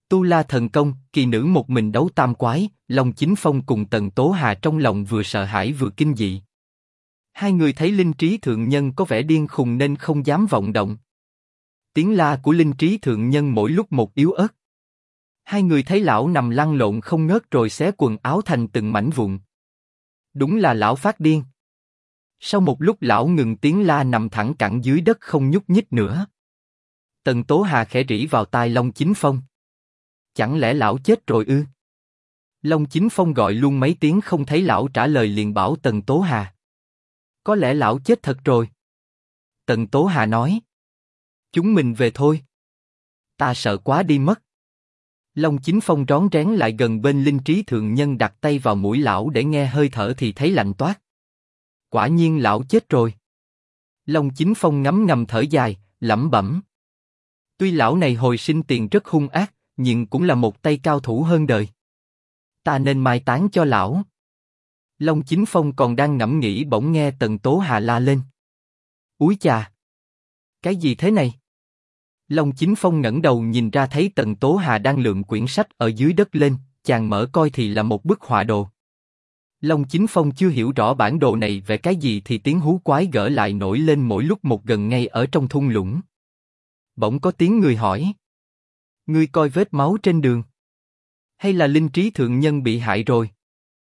Tu La thần công, kỳ nữ một mình đấu tam quái, Long Chính Phong cùng Tần Tố Hà trong lòng vừa sợ hãi vừa kinh dị. Hai người thấy Linh Trí thượng nhân có vẻ điên khùng nên không dám vọng động. Tiếng la của Linh Trí thượng nhân mỗi lúc một yếu ớt. Hai người thấy lão nằm lăn lộn không ngớt rồi xé quần áo thành từng mảnh vụn. Đúng là lão phát điên. Sau một lúc lão ngừng tiếng la nằm thẳng cẳng dưới đất không nhúc nhích nữa. Tần Tố Hà khẽ rỉ vào tai Long Chính Phong. Chẳng lẽ lão chết rồi ư? Long Chính Phong gọi luôn mấy tiếng không thấy lão trả lời liền bảo Tần Tố Hà. Có lẽ lão chết thật rồi. Tần Tố Hà nói. Chúng mình về thôi. Ta sợ quá đi mất. Long Chính Phong rón rén lại gần bên Linh Trí thượng nhân đặt tay vào mũi lão để nghe hơi thở thì thấy lạnh toát. Quả nhiên lão chết rồi. Long Chính Phong ngấm ngầm thở dài, lẩm bẩm. Tuy lão này hồi sinh tiền rất hung ác, nhưng cũng là một tay cao thủ hơn đời. Ta nên mai táng cho lão. Long Chính Phong còn đang ngẫm nghĩ bỗng nghe Tần Tố Hà la lên. Úi chà! Cái gì thế này? Long Chính Phong ngẩng đầu nhìn ra thấy Tần Tố Hà đang lượm quyển sách ở dưới đất lên, chàng mở coi thì là một bức họa đồ. Long Chính Phong chưa hiểu rõ bản đồ này vẽ cái gì thì tiếng hú quái gở lại nổi lên mỗi lúc một gần ngay ở trong thung lũng. Bỗng có tiếng người hỏi. Ngươi coi vết máu trên đường. Hay là Linh Trí thượng nhân bị hại rồi?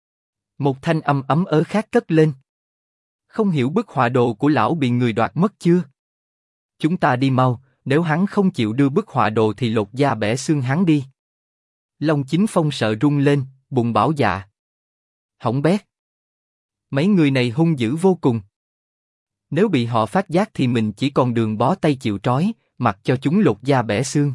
Một thanh âm ấm ớ khác cất lên. Không hiểu bức họa đồ của lão bị người đoạt mất chưa? Chúng ta đi mau, nếu hắn không chịu đưa bức họa đồ thì lột da bẻ xương hắn đi. Long Chính Phong sợ run lên, bụng bảo dạ. Hỏng bét. Mấy người này hung dữ vô cùng. Nếu bị họ phát giác thì mình chỉ còn đường bó tay chịu trói, mặc cho chúng lột da bẻ xương.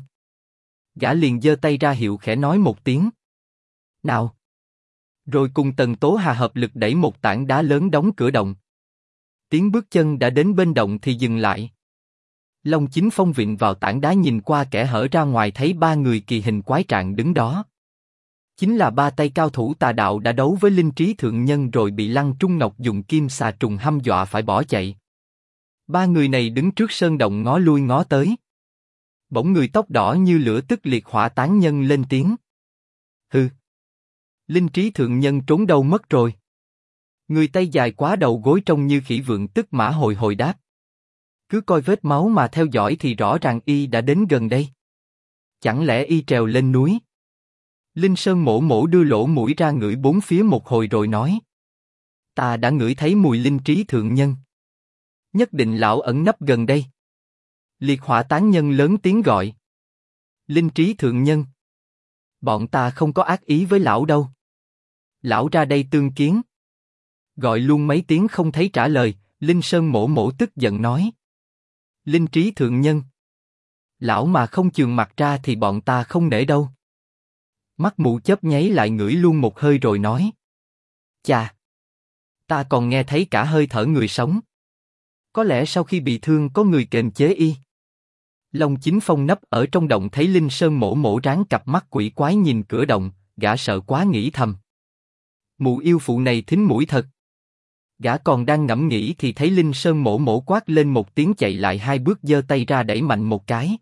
Gã liền giơ tay ra hiệu khẽ nói một tiếng. Nào. Rồi cùng Tần Tố Hà hợp lực đẩy một tảng đá lớn đóng cửa động. Tiếng bước chân đã đến bên động thì dừng lại. Long Chính Phong vịn vào tảng đá nhìn qua kẽ hở ra ngoài thấy ba người kỳ hình quái trạng đứng đó. Chính là ba tay cao thủ tà đạo đã đấu với Linh Trí thượng nhân rồi bị Lăng Trung Ngọc dùng kim xà trùng hăm dọa phải bỏ chạy. Ba người này đứng trước sơn động ngó lui ngó tới. Bỗng người tóc đỏ như lửa tức liệt hỏa tán nhân lên tiếng. Hừ. Linh Trí thượng nhân trốn đâu mất rồi? Người tay dài quá đầu gối trông như khỉ vượng tức mã hồi hồi đáp. Cứ coi vết máu mà theo dõi thì rõ ràng y đã đến gần đây. Chẳng lẽ y trèo lên núi? Linh Sơn mổ mổ đưa lỗ mũi ra ngửi bốn phía một hồi rồi nói. Ta đã ngửi thấy mùi Linh Trí thượng nhân. Nhất định lão ẩn nấp gần đây. Liệt hỏa tán nhân lớn tiếng gọi. Linh Trí thượng nhân. Bọn ta không có ác ý với lão đâu. Lão ra đây tương kiến. Gọi luôn mấy tiếng không thấy trả lời, Linh Sơn mổ mổ tức giận nói. Linh Trí thượng nhân. Lão mà không chườm mặt ra thì bọn ta không nể đâu. Mắt mụ chớp nháy lại ngửi luôn một hơi rồi nói. Chà! Ta còn nghe thấy cả hơi thở người sống. Có lẽ sau khi bị thương có người kềm chế y. Long Chính Phong nấp ở trong động thấy Linh Sơn mổ mổ ráng cặp mắt quỷ quái nhìn cửa động, gã sợ quá nghĩ thầm. Mụ yêu phụ này thính mũi thật. Gã còn đang ngẫm nghĩ thì thấy Linh Sơn mổ mổ quát lên một tiếng chạy lại hai bước giơ tay ra đẩy mạnh một cái.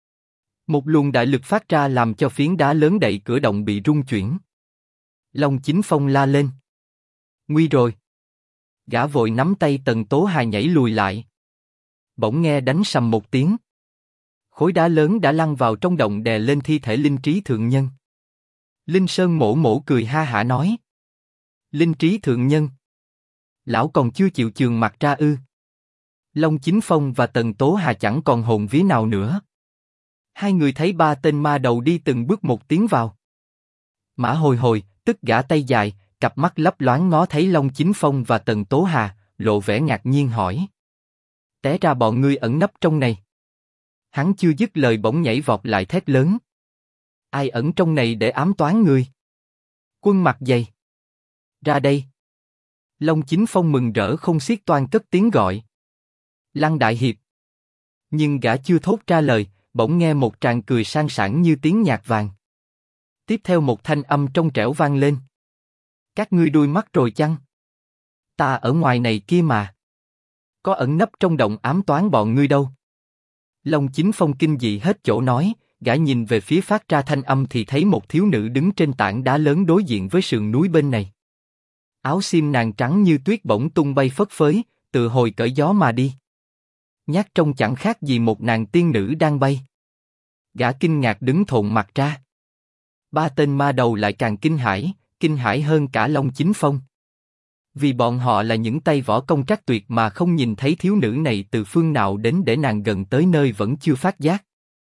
Một luồng đại lực phát ra làm cho phiến đá lớn đậy cửa động bị rung chuyển. Long Chính Phong la lên. Nguy rồi. Gã vội nắm tay Tần Tố Hà nhảy lùi lại. Bỗng nghe đánh sầm một tiếng. Khối đá lớn đã lăn vào trong động đè lên thi thể Linh Trí thượng nhân. Linh Sơn mổ mổ cười ha hả nói. Linh Trí thượng nhân. Lão còn chưa chịu chườm mặt ra ư? Long Chính Phong và Tần Tố Hà chẳng còn hồn vía nào nữa. Hai người thấy ba tên ma đầu đi từng bước một tiến vào. Mã Hồi Hồi, tức gã tay dài, cặp mắt lấp loáng ngó thấy Long Chính Phong và Tần Tố Hà, lộ vẻ ngạc nhiên hỏi. Té ra bọn ngươi ẩn nấp trong này. Hắn chưa dứt lời bỗng nhảy vọt lại thét lớn. Ai ẩn trong này để ám toán ngươi? Quân mặt dày. Ra đây. Long Chính Phong mừng rỡ không xiết toan cất tiếng gọi. Lăng Đại Hiệp. Nhưng gã chưa thốt ra lời, bỗng nghe một tràng cười sang sảng như tiếng nhạc vàng. Tiếp theo một thanh âm trong trẻo vang lên. Các ngươi đuôi mắt rồi chăng? Ta ở ngoài này kia mà. Có ẩn nấp trong động ám toán bọn ngươi đâu. Long Chính Phong kinh dị hết chỗ nói, gã nhìn về phía phát ra thanh âm thì thấy một thiếu nữ đứng trên tảng đá lớn đối diện với sườn núi bên này. Áo xiêm nàng trắng như tuyết bỗng tung bay phất phới, tự hồi cởi gió mà đi. Nhát trông chẳng khác gì một nàng tiên nữ đang bay. Gã kinh ngạc đứng thộn mặt ra. Ba tên ma đầu lại càng kinh hãi hơn cả Long Chính Phong. Vì bọn họ là những tay võ công trắc tuyệt mà không nhìn thấy thiếu nữ này từ phương nào đến để nàng gần tới nơi vẫn chưa phát giác.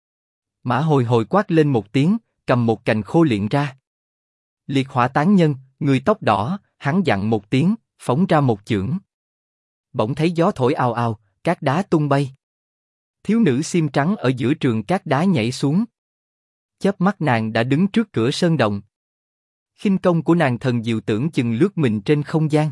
Mã Hồi Hồi quát lên một tiếng, cầm một cành khô liệng ra. Liệt Hỏa Tán Nhân, người tóc đỏ, hắn dặn một tiếng, phóng ra một chưởng. Bỗng thấy gió thổi ào ào, cát đá tung bay. Thiếu nữ xiêm trắng ở giữa trường cát đá nhảy xuống. Chớp mắt nàng đã đứng trước cửa sơn động. Khinh công của nàng thần diệu tưởng chừng lướt mình trên không gian.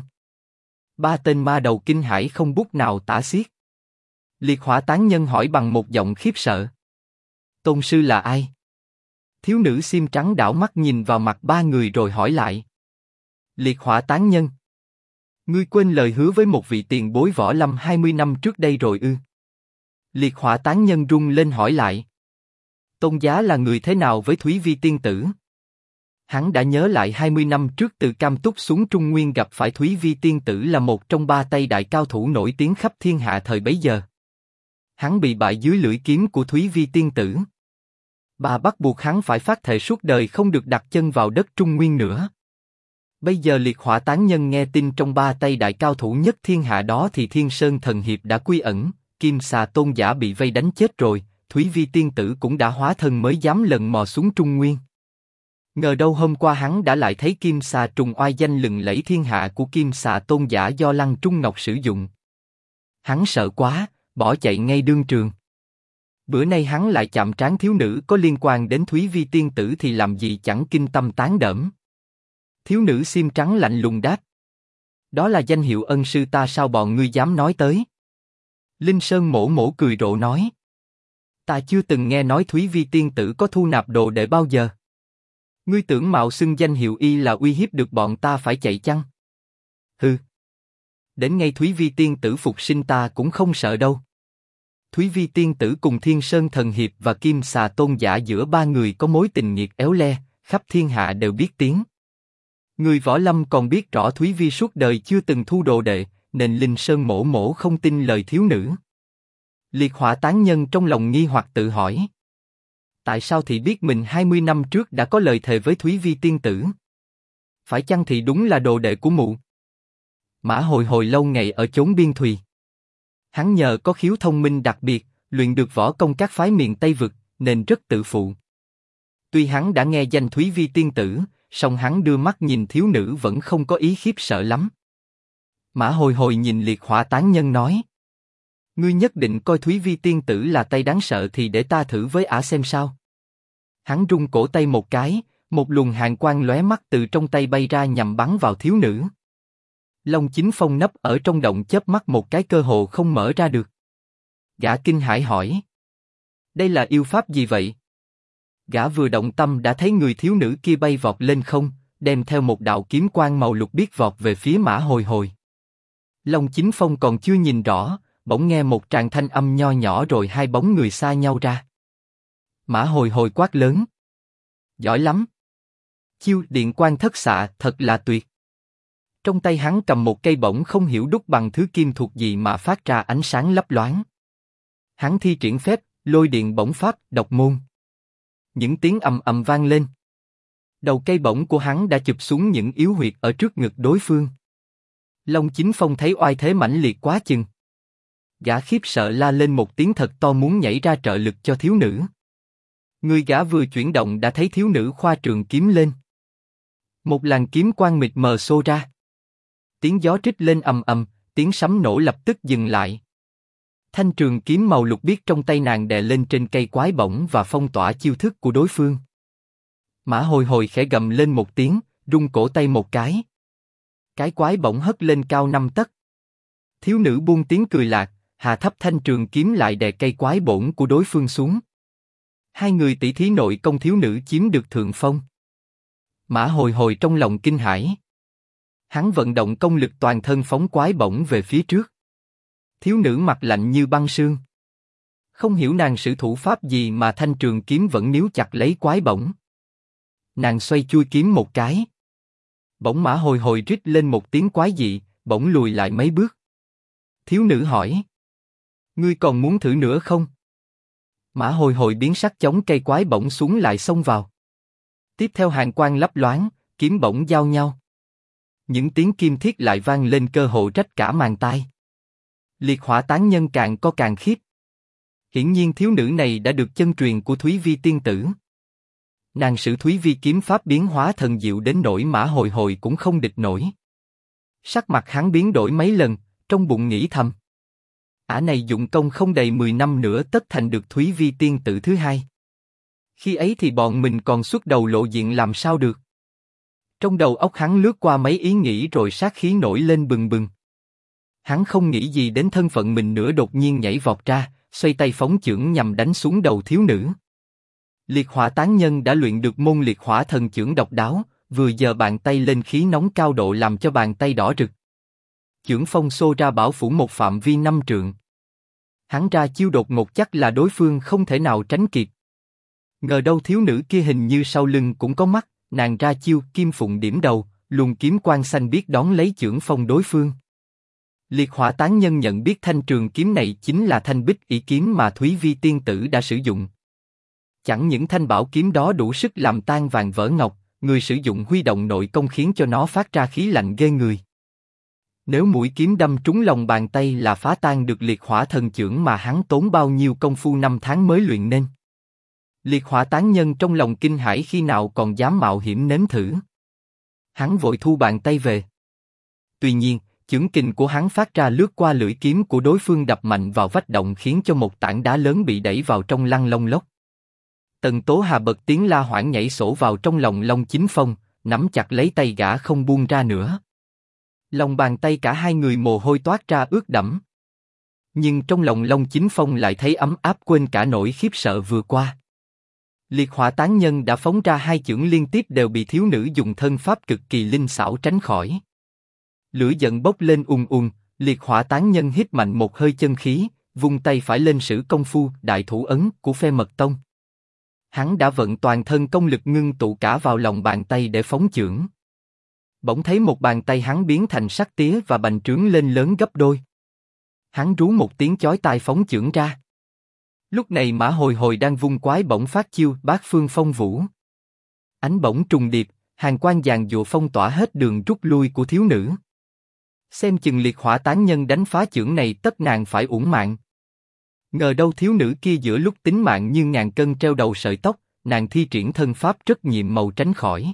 Ba tên ma đầu kinh hãi không bút nào tả xiết. Liệt Hỏa Tán Nhân hỏi bằng một giọng khiếp sợ. Tôn sư là ai? Thiếu nữ xiêm trắng đảo mắt nhìn vào mặt ba người rồi hỏi lại. Liệt Hỏa Tán Nhân. Ngươi quên lời hứa với một vị tiền bối võ lâm 20 năm trước đây rồi ư? Liệt Hỏa Tán Nhân rung lên hỏi lại. Tôn giá là người thế nào với Thúy Vi tiên tử? Hắn đã nhớ lại 20 năm trước từ Cam Túc xuống Trung Nguyên gặp phải Thúy Vi tiên tử là một trong ba tay đại cao thủ nổi tiếng khắp thiên hạ thời bấy giờ. Hắn bị bại dưới lưỡi kiếm của Thúy Vi tiên tử. Bà bắt buộc hắn phải phát thệ suốt đời không được đặt chân vào đất Trung Nguyên nữa. Bây giờ Liệt Hỏa Tán Nhân nghe tin trong ba tay đại cao thủ nhất thiên hạ đó thì Thiên Sơn Thần Hiệp đã quy ẩn, Kim Xà Tôn giả bị vây đánh chết rồi, Thúy Vi tiên tử cũng đã hóa thân mới dám lần mò xuống Trung Nguyên. Ngờ đâu hôm qua hắn đã lại thấy Kim Xà trùng oai danh lừng lẫy thiên hạ của Kim Xà Tôn giả do Lăng Trung Ngọc sử dụng. Hắn sợ quá, bỏ chạy ngay đương trường. Bữa nay hắn lại chạm trán thiếu nữ có liên quan đến Thúy Vi tiên tử thì làm gì chẳng kinh tâm tán đẫm. Thiếu nữ xiêm trắng lạnh lùng đáp. Đó là danh hiệu ân sư ta sao bọn ngươi dám nói tới? Linh Sơn mổ mổ cười rộ nói. Ta chưa từng nghe nói Thúy Vi tiên tử có thu nạp đồ đệ bao giờ. Ngươi tưởng mạo xưng danh hiệu y là uy hiếp được bọn ta phải chạy chăng? Hừ. Đến ngay Thúy Vi tiên tử phục sinh ta cũng không sợ đâu. Thúy Vi tiên tử cùng Thiên Sơn Thần Hiệp và Kim Xà Tôn giả giữa ba người có mối tình nghiệt éo le, khắp thiên hạ đều biết tiếng. Người võ lâm còn biết rõ Thúy Vi suốt đời chưa từng thu đồ đệ, nên Linh Sơn mổ mổ không tin lời thiếu nữ. Liệt Hỏa Tán Nhân trong lòng nghi hoặc tự hỏi. Tại sao thì biết mình 20 năm trước đã có lời thề với Thúy Vi tiên tử? Phải chăng thì đúng là đồ đệ của mụ? Mã Hồi Hồi lâu ngày ở chốn biên thùy. Hắn nhờ có khiếu thông minh đặc biệt, luyện được võ công các phái miền Tây vực, nên rất tự phụ. Tuy hắn đã nghe danh Thúy Vi tiên tử, song hắn đưa mắt nhìn thiếu nữ vẫn không có ý khiếp sợ lắm. Mã Hồi Hồi nhìn Liệt Hỏa Tán Nhân nói. Ngươi nhất định coi Thúy Vi tiên tử là tay đáng sợ thì để ta thử với ả xem sao. Hắn rung cổ tay một cái, một luồng hàn quang lóe mắt từ trong tay bay ra nhằm bắn vào thiếu nữ. Long Chính Phong nấp ở trong động chớp mắt một cái cơ hồ không mở ra được. Gã kinh hãi hỏi. Đây là yêu pháp gì vậy? Gã vừa động tâm đã thấy người thiếu nữ kia bay vọt lên không, đem theo một đạo kiếm quang màu lục biếc vọt về phía Mã Hồi Hồi. Long Chính Phong còn chưa nhìn rõ, bỗng nghe một tràng thanh âm nho nhỏ rồi hai bóng người xa nhau ra. Mã Hồi Hồi quát lớn. Giỏi lắm. Chiêu điện quang thất xạ thật là tuyệt. Trong tay hắn cầm một cây bổng không hiểu đúc bằng thứ kim thuộc gì mà phát ra ánh sáng lấp loáng. Hắn thi triển phép lôi điện bổng pháp độc môn. Những tiếng ầm ầm vang lên. Đầu cây bổng của hắn đã chụp xuống những yếu huyệt ở trước ngực đối phương. Long Chính Phong thấy oai thế mãnh liệt quá chừng. Gã khiếp sợ la lên một tiếng thật to muốn nhảy ra trợ lực cho thiếu nữ. Người gã vừa chuyển động đã thấy thiếu nữ khoa trường kiếm lên. Một làn kiếm quang mịt mờ xô ra. Tiếng gió trích lên ầm ầm, tiếng sấm nổ lập tức dừng lại. Thanh trường kiếm màu lục biếc trong tay nàng đè lên trên cây quái bổng và phong tỏa chiêu thức của đối phương. Mã Hồi Hồi khẽ gầm lên một tiếng, rung cổ tay một cái. Cái quái bổng hất lên cao 5 tấc. Thiếu nữ buông tiếng cười lạc, hạ thấp thanh trường kiếm lại đè cây quái bổng của đối phương xuống. Hai người tỷ thí nội công thiếu nữ chiếm được thượng phong. Mã Hồi Hồi trong lòng kinh hãi. Hắn vận động công lực toàn thân phóng quái bổng về phía trước. Thiếu nữ mặt lạnh như băng sương. Không hiểu nàng sử thủ pháp gì mà thanh trường kiếm vẫn níu chặt lấy quái bổng. Nàng xoay chui kiếm một cái. Bỗng Mã Hồi Hồi rít lên một tiếng quái dị, bỗng lùi lại mấy bước. Thiếu nữ hỏi: Ngươi còn muốn thử nữa không? Mã Hồi Hồi biến sắc chống cây quái bổng xuống lại xông vào. Tiếp theo hàn quang lấp loáng, kiếm bổng giao nhau. Những tiếng kim thiết lại vang lên cơ hồ rách cả màng tai. Liệt hỏa tán nhân càng co càng khiếp. Hiển nhiên thiếu nữ này đã được chân truyền của Thúy Vi tiên tử. Nàng sử Thúy Vi kiếm pháp biến hóa thần diệu đến nỗi Mã Hồi Hồi cũng không địch nổi. Sắc mặt hắn biến đổi mấy lần, trong bụng nghĩ thầm: ả này dụng công không đầy 10 năm nữa tất thành được Thúy Vi tiên tử thứ hai. Khi ấy thì bọn mình còn xuất đầu lộ diện làm sao được? Trong đầu óc hắn lướt qua mấy ý nghĩ rồi sát khí nổi lên bừng bừng. Hắn không nghĩ gì đến thân phận mình nữa, đột nhiên nhảy vọt ra, xoay tay phóng chưởng nhằm đánh xuống đầu thiếu nữ. Liệt hỏa tán nhân đã luyện được môn liệt hỏa thần chưởng độc đáo, vừa giơ bàn tay lên khí nóng cao độ làm cho bàn tay đỏ rực. Chưởng phong xô ra bảo phủ một phạm vi 5 trượng. Hắn ra chiêu đột ngột chắc là đối phương không thể nào tránh kịp. Ngờ đâu thiếu nữ kia hình như sau lưng cũng có mắt, nàng ra chiêu kim phụng điểm đầu, luồng kiếm quang xanh biết đón lấy chưởng phong đối phương. Liệt hỏa tán nhân nhận biết thanh trường kiếm này chính là thanh bích ỷ kiếm mà Thúy Vi tiên tử đã sử dụng. Chẳng những thanh bảo kiếm đó đủ sức làm tan vàng vỡ ngọc, người sử dụng huy động nội công khiến cho nó phát ra khí lạnh ghê người. Nếu mũi kiếm đâm trúng lòng bàn tay là phá tan được liệt hỏa thần chưởng mà hắn tốn bao nhiêu công phu 5 tháng mới luyện nên. Liệt hỏa tán nhân trong lòng kinh hãi khi nào còn dám mạo hiểm nếm thử. Hắn vội thu bàn tay về. Tuy nhiên, chưởng kình của hắn phát ra lướt qua lưỡi kiếm của đối phương đập mạnh vào vách động khiến cho một tảng đá lớn bị đẩy vào trong lăn lông lốc. Tần Tố Hà bật tiếng la hoảng nhảy sổ vào trong lòng Long Chính Phong, nắm chặt lấy tay gã không buông ra nữa. Lòng bàn tay cả hai người mồ hôi toát ra ướt đẫm. Nhưng trong lòng Long Chính Phong lại thấy ấm áp quên cả nỗi khiếp sợ vừa qua. Liệt hỏa tán nhân đã phóng ra hai chưởng liên tiếp đều bị thiếu nữ dùng thân pháp cực kỳ linh xảo tránh khỏi. Lửa giận bốc lên ùn ùn, liệt hỏa tán nhân hít mạnh một hơi chân khí, vung tay phải lên sử công phu đại thủ ấn của phe mật tông. Hắn đã vận toàn thân công lực ngưng tụ cả vào lòng bàn tay để phóng chưởng. Bỗng thấy một bàn tay hắn biến thành sắc tía và bành trướng lên lớn gấp đôi. Hắn rú một tiếng chói tai phóng chưởng ra. Lúc này Mã Hồi Hồi đang vung quái bổng phát chiêu Bát Phương Phong Vũ. Ánh bổng trùng điệp, hàn quang giàn giụa phong tỏa hết đường rút lui của thiếu nữ. Xem chừng liệt hỏa tán nhân đánh phá chưởng này tất nàng phải uổng mạng. Ngờ đâu thiếu nữ kia giữa lúc tính mạng như ngàn cân treo đầu sợi tóc, nàng thi triển thân pháp rất nhiệm màu tránh khỏi.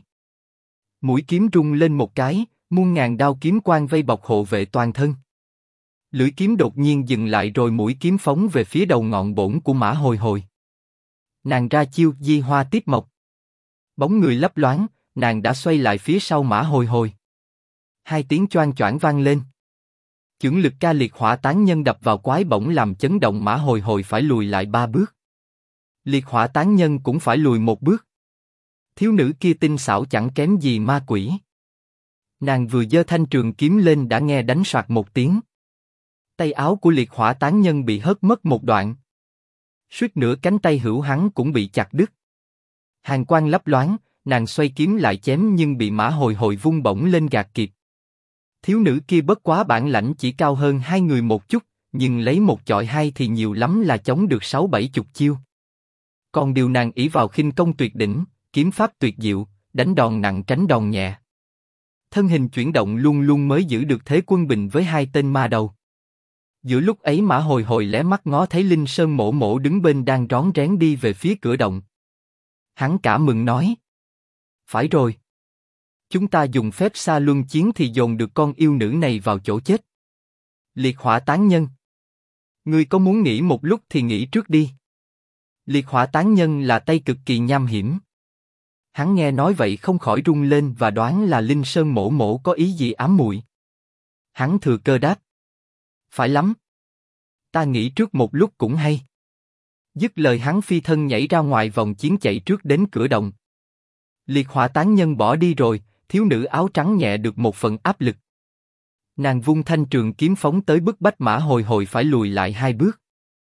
Mũi kiếm rung lên một cái, muôn ngàn đao kiếm quang vây bọc hộ vệ toàn thân. Lưỡi kiếm đột nhiên dừng lại rồi mũi kiếm phóng về phía đầu ngọn bổng của Mã Hồi Hồi. Nàng ra chiêu Di Hoa Tiếp Mộc. Bóng người lấp loáng, nàng đã xoay lại phía sau Mã Hồi Hồi. Hai tiếng choang choảng vang lên. Chưởng lực ca liệt hỏa tán nhân đập vào quái bổng làm chấn động Mã Hồi Hồi phải lùi lại 3 bước. Liệt hỏa tán nhân cũng phải lùi 1 bước. Thiếu nữ kia tinh xảo chẳng kém gì ma quỷ. Nàng vừa giơ thanh trường kiếm lên đã nghe đánh soạt một tiếng. Tay áo của liệt hỏa tán nhân bị hất mất một đoạn. Suýt nữa cánh tay hữu hắn cũng bị chặt đứt. Hàn quang lấp loáng, nàng xoay kiếm lại chém nhưng bị Mã Hồi Hồi vung bổng lên gạt kịp. Thiếu nữ kia bất quá bản lãnh chỉ cao hơn hai người một chút, nhưng lấy một chọi hai thì nhiều lắm là chống được 6-7 chục chiêu. Còn điều nàng ỷ vào khinh công tuyệt đỉnh, kiếm pháp tuyệt diệu, đánh đòn nặng tránh đòn nhẹ. Thân hình chuyển động luôn luôn mới giữ được thế quân bình với hai tên ma đầu. Giữa lúc ấy Mã Hồi Hồi lé mắt ngó thấy Linh Sơn Mỗ Mỗ đứng bên đang rón rén đi về phía cửa động. Hắn cả mừng nói: phải rồi. Chúng ta dùng phép xa luân chiến thì dồn được con yêu nữ này vào chỗ chết. Liệt hỏa tán nhân, ngươi có muốn nghỉ một lúc thì nghỉ trước đi. Liệt hỏa tán nhân là tay cực kỳ nham hiểm. Hắn nghe nói vậy không khỏi run lên và đoán là Linh Sơn Mỗ Mỗ có ý gì ám muội. Hắn thừa cơ đáp: phải lắm. Ta nghỉ trước một lúc cũng hay. Dứt lời hắn phi thân nhảy ra ngoài vòng chiến chạy trước đến cửa động. Liệt hỏa tán nhân bỏ đi rồi, thiếu nữ áo trắng nhẹ được một phần áp lực. Nàng vung thanh trường kiếm phóng tới bức bách Mã Hồi Hồi phải lùi lại 2 bước.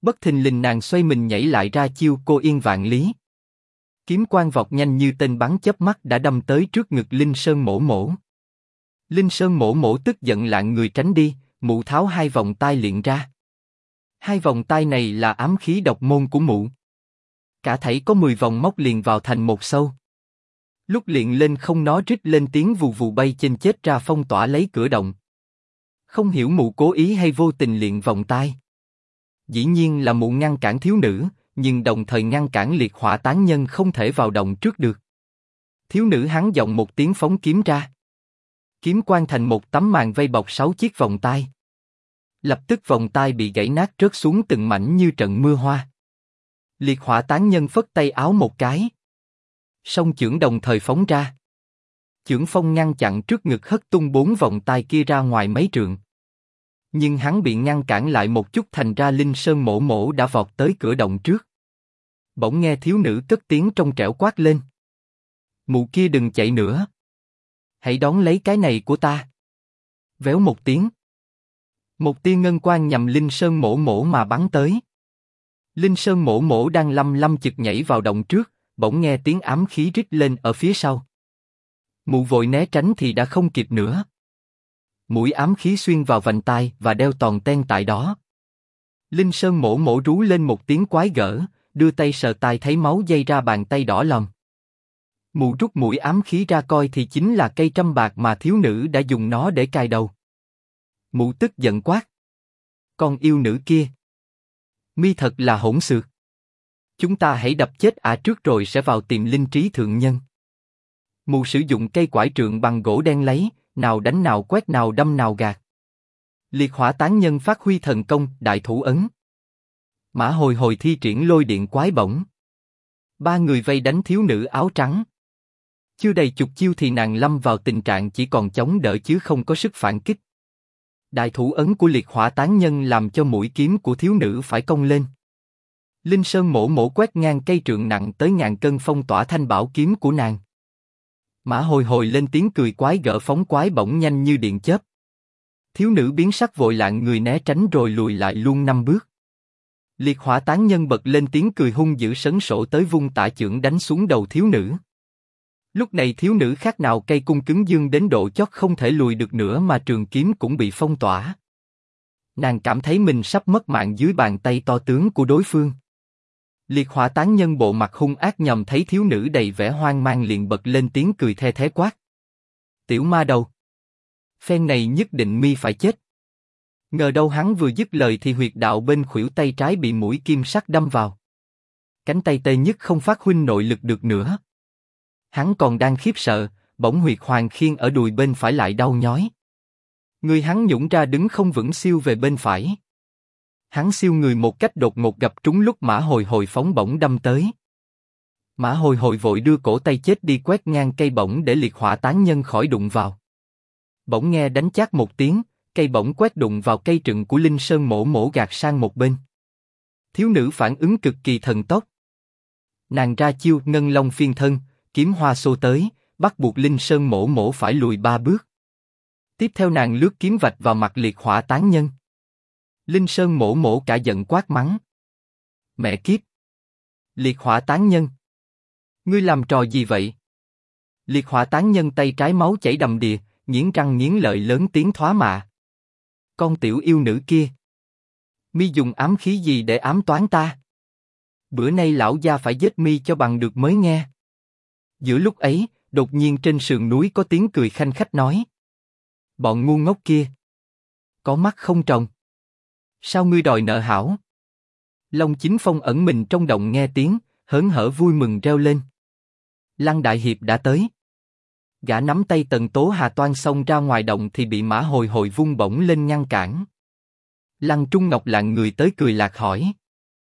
Bất thình lình nàng xoay mình nhảy lại ra chiêu cô yên vạn lý. Kiếm quang vọt nhanh như tên bắn chớp mắt đã đâm tới trước ngực Linh Sơn Mổ Mổ. Linh Sơn Mổ Mổ tức giận lạng người tránh đi, mụ tháo hai vòng tai liền ra. Hai vòng tai này là ám khí độc môn của mụ. Cả thảy có 10 vòng móc liền vào thành một sâu. Lúc liền lên không nó rít lên tiếng vù vù bay trên chết ra phong tỏa lấy cửa động. Không hiểu mụ cố ý hay vô tình liền vòng tai. Dĩ nhiên là mụ ngăn cản thiếu nữ, nhưng đồng thời ngăn cản liệt hỏa tán nhân không thể vào động trước được. Thiếu nữ hắn giọng một tiếng phóng kiếm ra. Kiếm quang thành một tấm màn vây bọc 6 chiếc vòng tai. Lập tức vòng tai bị gãy nát rớt xuống từng mảnh như trận mưa hoa. Liệt hỏa tán nhân phất tay áo một cái. Song chưởng đồng thời phóng ra. Chưởng phong ngăn chặn trước ngực hất tung 4 vòng tai kia ra ngoài mấy trượng. Nhưng hắn bị ngăn cản lại một chút thành ra Linh Sơn Mổ Mổ đã vọt tới cửa động trước. Bỗng nghe thiếu nữ cất tiếng trong trẻo quát lên. Mụ kia đừng chạy nữa. Hãy đón lấy cái này của ta. Véo một tiếng. Một tia ngân quang nhằm Linh Sơn Mổ Mổ mà bắn tới. Linh Sơn Mổ Mổ đang lăm lăm chực nhảy vào động trước, bỗng nghe tiếng ám khí rít lên ở phía sau. Mụ vội né tránh thì đã không kịp nữa. Mũi ám khí xuyên vào vành tai và đeo toàn ten tại đó. Linh Sơn Mổ Mổ rú lên một tiếng quái gở, đưa tay sờ tai thấy máu dây ra bàn tay đỏ lòm. Mụ rút mũi ám khí ra coi thì chính là cây trăm bạc mà thiếu nữ đã dùng nó để cài đầu. Mụ tức giận quát. Con yêu nữ kia. Mi thật là hỗn xược. Chúng ta hãy đập chết ả trước rồi sẽ vào tìm linh trí thượng nhân. Mụ sử dụng cây quải trượng bằng gỗ đen lấy, nào đánh nào quét nào đâm nào gạt. Liệt hỏa tán nhân phát huy thần công đại thủ ấn. Mã Hồi Hồi thi triển lôi điện quái bổng. Ba người vây đánh thiếu nữ áo trắng. Chưa đầy chục chiêu thì nàng lâm vào tình trạng chỉ còn chống đỡ chứ không có sức phản kích. Đại thủ ấn của liệt hỏa tán nhân làm cho mũi kiếm của thiếu nữ phải cong lên. Linh Sơn Mổ Mổ quét ngang cây trượng nặng tới ngàn cân phong tỏa thanh bảo kiếm của nàng. Mã Hồi Hồi lên tiếng cười quái gở phóng quái bổng nhanh như điện chớp. Thiếu nữ biến sắc vội lạng người né tránh rồi lùi lại luôn 5 bước. Liệt hỏa tán nhân bật lên tiếng cười hung dữ sấn sổ tới vung tả chưởng đánh xuống đầu thiếu nữ. Lúc này thiếu nữ khác nào cây cung cứng dương đến độ chót không thể lùi được nữa mà trường kiếm cũng bị phong tỏa. Nàng cảm thấy mình sắp mất mạng dưới bàn tay to tướng của đối phương. Liệt hỏa tán nhân bộ mặt hung ác nhằm thấy thiếu nữ đầy vẻ hoang mang liền bật lên tiếng cười the thé quát. Tiểu ma đầu. Phen này nhất định mi phải chết. Ngờ đâu hắn vừa dứt lời thì huyệt đạo bên khuỷu tay trái bị mũi kim sắc đâm vào. Cánh tay tê nhất không phát huy nội lực được nữa. Hắn còn đang khiếp sợ, bỗng huyệt hoàng khiên ở đùi bên phải lại đau nhói. Người hắn nhũng ra đứng không vững siêu về bên phải. Hắn siêu người một cách đột ngột gặp trúng lúc Mã Hồi Hồi phóng bổng đâm tới. Mã Hồi Hồi vội đưa cổ tay chết đi quét ngang cây bổng để liệt hỏa tán nhân khỏi đụng vào. Bỗng nghe đánh chát một tiếng, cây bổng quét đụng vào cây trượng của Linh Sơn Mổ Mổ gạt sang một bên. Thiếu nữ phản ứng cực kỳ thần tốc. Nàng ra chiêu ngân long phiên thân, kiếm hoa xô tới, bắt buộc Linh Sơn Mổ Mổ phải lùi 3 bước. Tiếp theo nàng lướt kiếm vạch vào mặt liệt hỏa tán nhân. Linh Sơn Mổ Mổ cả giận quát mắng. Mẹ kiếp! Liệt hỏa tán nhân! Ngươi làm trò gì vậy? Liệt hỏa tán nhân tay trái máu chảy đầm đìa, nghiến răng nghiến lợi lớn tiếng thóa mạ. Con tiểu yêu nữ kia! Mi dùng ám khí gì để ám toán ta? Bữa nay lão gia phải giết mi cho bằng được mới nghe. Giữa lúc ấy, đột nhiên trên sườn núi có tiếng cười khanh khách nói. Bọn ngu ngốc kia! Có mắt không trồng! Sao ngươi đòi nợ hảo? Long Chính Phong ẩn mình trong động nghe tiếng, hớn hở vui mừng reo lên. Lăng Đại Hiệp đã tới. Gã nắm tay Tần Tố Hà toan xông ra ngoài động thì bị Mã Hồi Hồi vung bổng lên ngăn cản. Lăng Trung Ngọc lạng người tới cười lạc hỏi.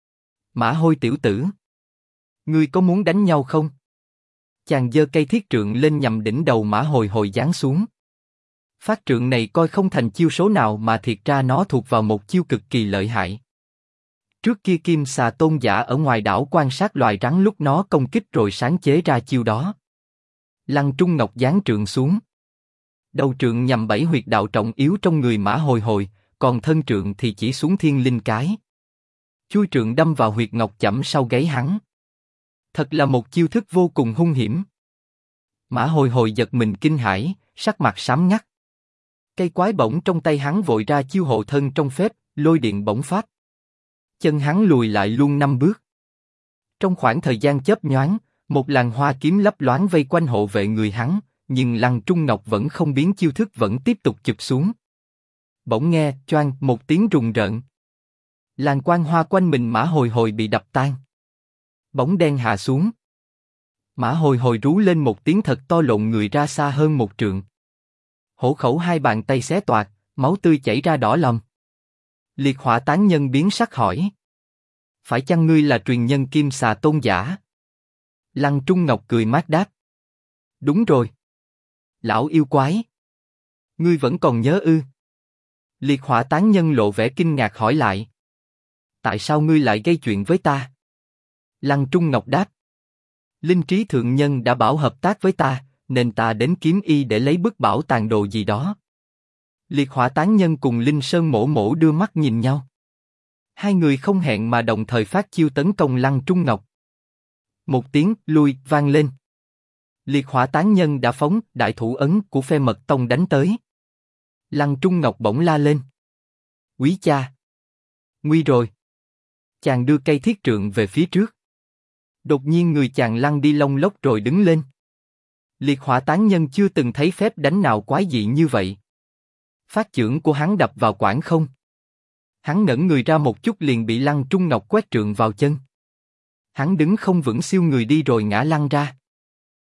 Mã Hôi tiểu tử, ngươi có muốn đánh nhau không? Chàng giơ cây thiết trượng lên nhằm đỉnh đầu Mã Hồi Hồi giáng xuống. Phát trượng này coi không thành chiêu số nào mà thiệt ra nó thuộc vào một chiêu cực kỳ lợi hại. Trước kia Kim Xà Tôn giả ở ngoài đảo quan sát loài rắn lúc nó công kích rồi sáng chế ra chiêu đó. Lăng Trung Ngọc giáng trượng xuống. Đầu trượng nhằm 7 huyệt đạo trọng yếu trong người Mã Hồi Hồi, còn thân trượng thì chỉ xuống thiên linh cái. Chui trượng đâm vào huyệt ngọc chẩm sau gáy hắn. Thật là một chiêu thức vô cùng hung hiểm. Mã Hồi Hồi giật mình kinh hãi, sắc mặt xám ngắt. Cây quái bổng trong tay hắn vội ra chiêu hộ thân trong phép, lôi điện bổng phát. Chân hắn lùi lại luôn 5 bước. Trong khoảng thời gian chớp nhoáng, một làn hoa kiếm lấp loáng vây quanh hộ vệ người hắn, nhưng Lăng Trung Ngọc vẫn không biến chiêu thức, vẫn tiếp tục chụp xuống. Bỗng nghe choang một tiếng rùng rợn. Làn quang hoa quanh mình Mã Hồi Hồi bị đập tan. Bóng đen hạ xuống. Mã Hồi Hồi rú lên một tiếng thật to, lộn người ra xa hơn 1 trượng. Hổ khẩu 2 bàn tay xé toạc, máu tươi chảy ra đỏ lòm. Liệt Hỏa Tán Nhân biến sắc hỏi: phải chăng ngươi là truyền nhân Kim Xà Tôn giả? Lăng Trung Ngọc cười mát đáp: đúng rồi. Lão yêu quái, ngươi vẫn còn nhớ ư? Liệt Hỏa Tán Nhân lộ vẻ kinh ngạc hỏi lại: tại sao ngươi lại gây chuyện với ta? Lăng Trung Ngọc đáp: Linh Trí thượng nhân đã bảo hợp tác với ta, nên ta đến kiếm y để lấy bức bảo tàng đồ gì đó. Liệt Hỏa Tán Nhân cùng Linh Sơn Mổ Mổ đưa mắt nhìn nhau. Hai người không hẹn mà đồng thời phát chiêu tấn công Lăng Trung Ngọc. Một tiếng lui vang lên. Liệt Hỏa Tán Nhân đã phóng đại thủ ấn của phe Mật Tông đánh tới. Lăng Trung Ngọc bỗng la lên: quý cha, nguy rồi! Chàng đưa cây thiết trượng về phía trước. Đột nhiên người chàng lăn đi lông lốc rồi đứng lên. Liệt Hỏa Tán Nhân chưa từng thấy phép đánh nào quái dị như vậy. Phát chưởng của hắn đập vào quảng không. Hắn ngẩng người ra một chút liền bị Lăng Trung Ngọc quét trượng vào chân. Hắn đứng không vững, siêu người đi rồi ngã lăn ra.